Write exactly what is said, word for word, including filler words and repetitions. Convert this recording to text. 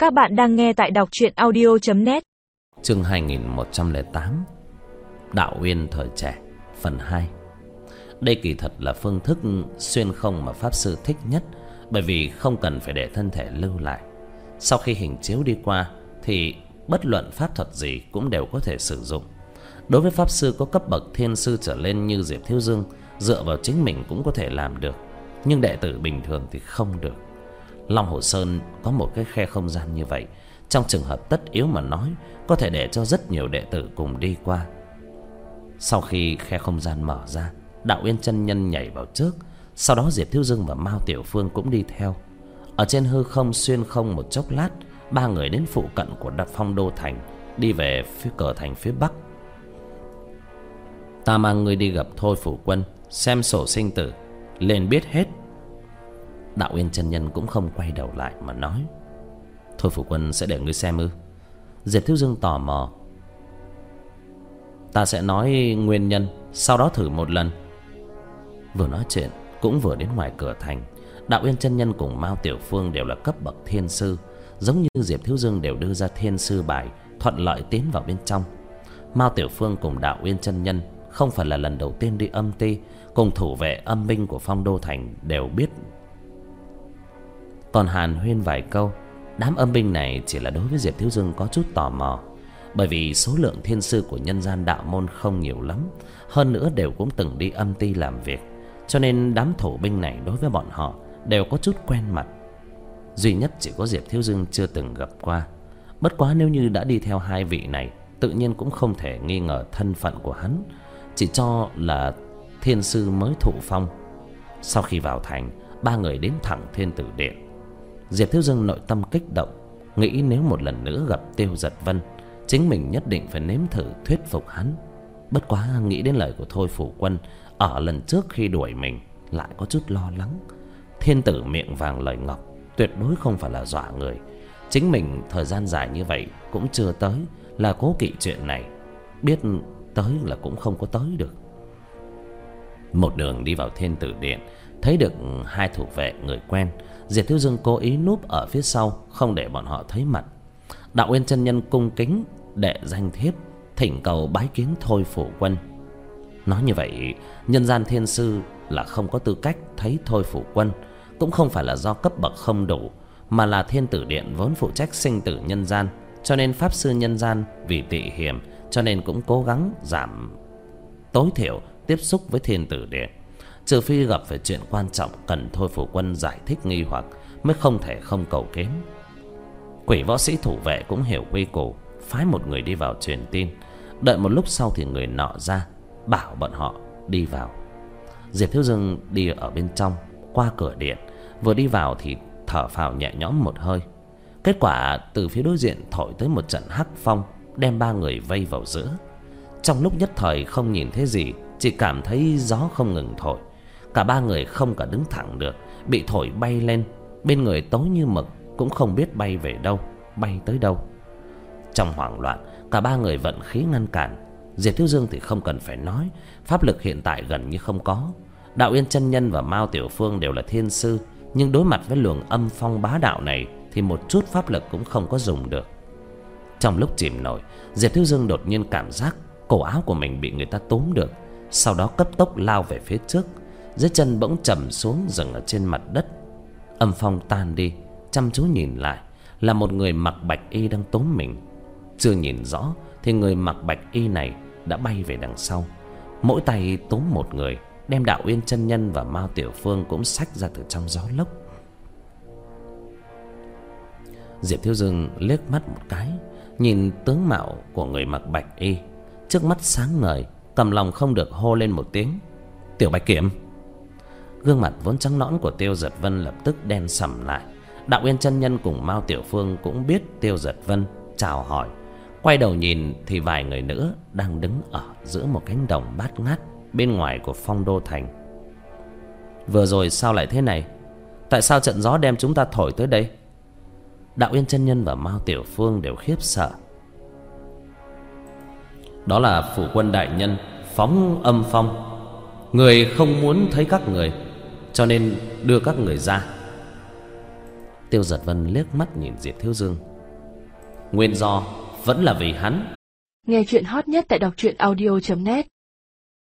Các bạn đang nghe tại đọc truyện audio chấm net. Chương hai nghìn một trăm lẻ tám, Đạo Uyên thời trẻ, phần hai. Đây kỳ thật là phương thức xuyên không mà Pháp Sư thích nhất, bởi vì không cần phải để thân thể lưu lại. Sau khi hình chiếu đi qua thì bất luận pháp thuật gì cũng đều có thể sử dụng. Đối với Pháp Sư có cấp bậc thiên sư trở lên như Diệp Thiếu Dương, dựa vào chính mình cũng có thể làm được, nhưng đệ tử bình thường thì không được. Long Hồ Sơn có một cái khe không gian như vậy, trong trường hợp tất yếu mà nói, có thể để cho rất nhiều đệ tử cùng đi qua. Sau khi khe không gian mở ra, Đạo Uyên chân nhân nhảy vào trước, sau đó Diệp Thiếu Dương và Mao Tiểu Phương cũng đi theo. Ở trên hư không xuyên không một chốc lát, ba người đến phụ cận của Đập Phong Đô Thành, đi về phía cửa thành phía bắc. Ta mang ngươi đi gặp Thôi Phủ Quân, xem sổ sinh tử, lên biết hết. Đạo Uyên chân nhân cũng không quay đầu lại mà nói. Thôi Phủ Quân sẽ để ngươi xem ư? Diệp Thiếu Dương tò mò. Ta sẽ nói nguyên nhân, sau đó thử một lần. Vừa nói chuyện cũng vừa đến ngoài cửa thành. Đạo Uyên chân nhân cùng Mao Tiểu Phương đều là cấp bậc thiên sư, giống như Diệp Thiếu Dương đều đưa ra thiên sư bài, thuận lợi tiến vào bên trong. Mao Tiểu Phương cùng Đạo Uyên chân nhân không phải là lần đầu tiên đi âm ti, cùng thủ vệ âm binh của Phong Đô Thành đều biết. Còn hàn huyên vài câu, đám âm binh này chỉ là đối với Diệp Thiếu Dương có chút tò mò, bởi vì số lượng thiên sư của nhân gian đạo môn không nhiều lắm, hơn nữa đều cũng từng đi âm ti làm việc, cho nên đám thổ binh này đối với bọn họ đều có chút quen mặt. Duy nhất chỉ có Diệp Thiếu Dương chưa từng gặp qua. Bất quá nếu như đã đi theo hai vị này, tự nhiên cũng không thể nghi ngờ thân phận của hắn, chỉ cho là thiên sư mới thụ phong. Sau khi vào thành, ba người đến thẳng Thiên Tử Điện. Diệp Thiếu Dương nội tâm kích động, nghĩ nếu một lần nữa gặp Tiêu Giật Vân, chính mình nhất định phải nếm thử thuyết phục hắn. Bất quá nghĩ đến lời của Thôi Phủ Quân ở lần trước khi đuổi mình, lại có chút lo lắng. Thiên tử miệng vàng lời ngọc, tuyệt đối không phải là dọa người. Chính mình thời gian dài như vậy cũng chưa tới, là cố kỵ chuyện này, biết tới là cũng không có tới được. Một đường đi vào Thiên Tử Điện, thấy được hai thủ vệ người quen. Diệp Thiếu Dương cố ý núp ở phía sau, không để bọn họ thấy mặt. Đạo Uyên chân nhân cung kính đệ danh thiếp, thỉnh cầu bái kiến Thôi Phủ Quân. Nói như vậy, nhân gian thiên sư là không có tư cách thấy Thôi Phủ Quân, cũng không phải là do cấp bậc không đủ, mà là Thiên Tử Điện vốn phụ trách sinh tử nhân gian, cho nên pháp sư nhân gian vì tị hiềm, cho nên cũng cố gắng giảm tối thiểu tiếp xúc với Thiên Tử Điện. Trừ phi gặp phải chuyện quan trọng cần Thôi Phủ Quân giải thích nghi hoặc, mới không thể không cầu kiến. Quỷ võ sĩ thủ vệ cũng hiểu quy củ, phái một người đi vào truyền tin. Đợi một lúc sau thì người nọ ra, bảo bọn họ đi vào. Diệp Thiếu Dương đi ở bên trong, qua cửa điện. Vừa đi vào thì thở phào nhẹ nhõm một hơi. Kết quả từ phía đối diện thổi tới một trận hắc phong, đem ba người vây vào giữa. Trong lúc nhất thời không nhìn thấy gì, chỉ cảm thấy gió không ngừng thổi. Cả ba người không cả đứng thẳng được, bị thổi bay lên. Bên người tối như mực, cũng không biết bay về đâu, bay tới đâu. Trong hoảng loạn, cả ba người vận khí ngăn cản. Diệp Thiếu Dương thì không cần phải nói, pháp lực hiện tại gần như không có. Đạo Uyên chân nhân và Mao Tiểu Phương đều là thiên sư, nhưng đối mặt với luồng âm phong bá đạo này thì một chút pháp lực cũng không có dùng được. Trong lúc chìm nổi, Diệp Thiếu Dương đột nhiên cảm giác cổ áo của mình bị người ta túm được, sau đó cấp tốc lao về phía trước. Dưới chân bỗng trầm xuống, dừng ở trên mặt đất. Âm phong tan đi, chăm chú nhìn lại là một người mặc bạch y đang túm mình. Chưa nhìn rõ thì người mặc bạch y này đã bay về đằng sau, mỗi tay túm một người, đem Đạo Uyên chân nhân và Mao Tiểu Phương cũng xách ra từ trong gió lốc. Diệp Thiếu Dương liếc mắt một cái, nhìn tướng mạo của người mặc bạch y, trước mắt sáng ngời, cầm lòng không được hô lên một tiếng: Tiểu Bạch Kiểm. Gương mặt vốn trắng nõn của Tiêu Giật Vân lập tức đen sầm lại. Đạo Uyên chân nhân cùng Mao Tiểu Phương cũng biết Tiêu Giật Vân, chào hỏi. Quay đầu nhìn thì vài người nữa đang đứng ở giữa một cánh đồng bát ngát bên ngoài của Phong Đô Thành. Vừa rồi sao lại thế này? Tại sao trận gió đem chúng ta thổi tới đây? Đạo Uyên chân nhân và Mao Tiểu Phương đều khiếp sợ. Đó là phủ quân đại nhân phóng âm phong, người không muốn thấy các người, cho nên đưa các người ra. Tiêu Giật Vân liếc mắt nhìn Diệp Thiếu Dương, Nguyên do vẫn là vì hắn. Nghe chuyện hot nhất tại đọc truyện audio chấm net.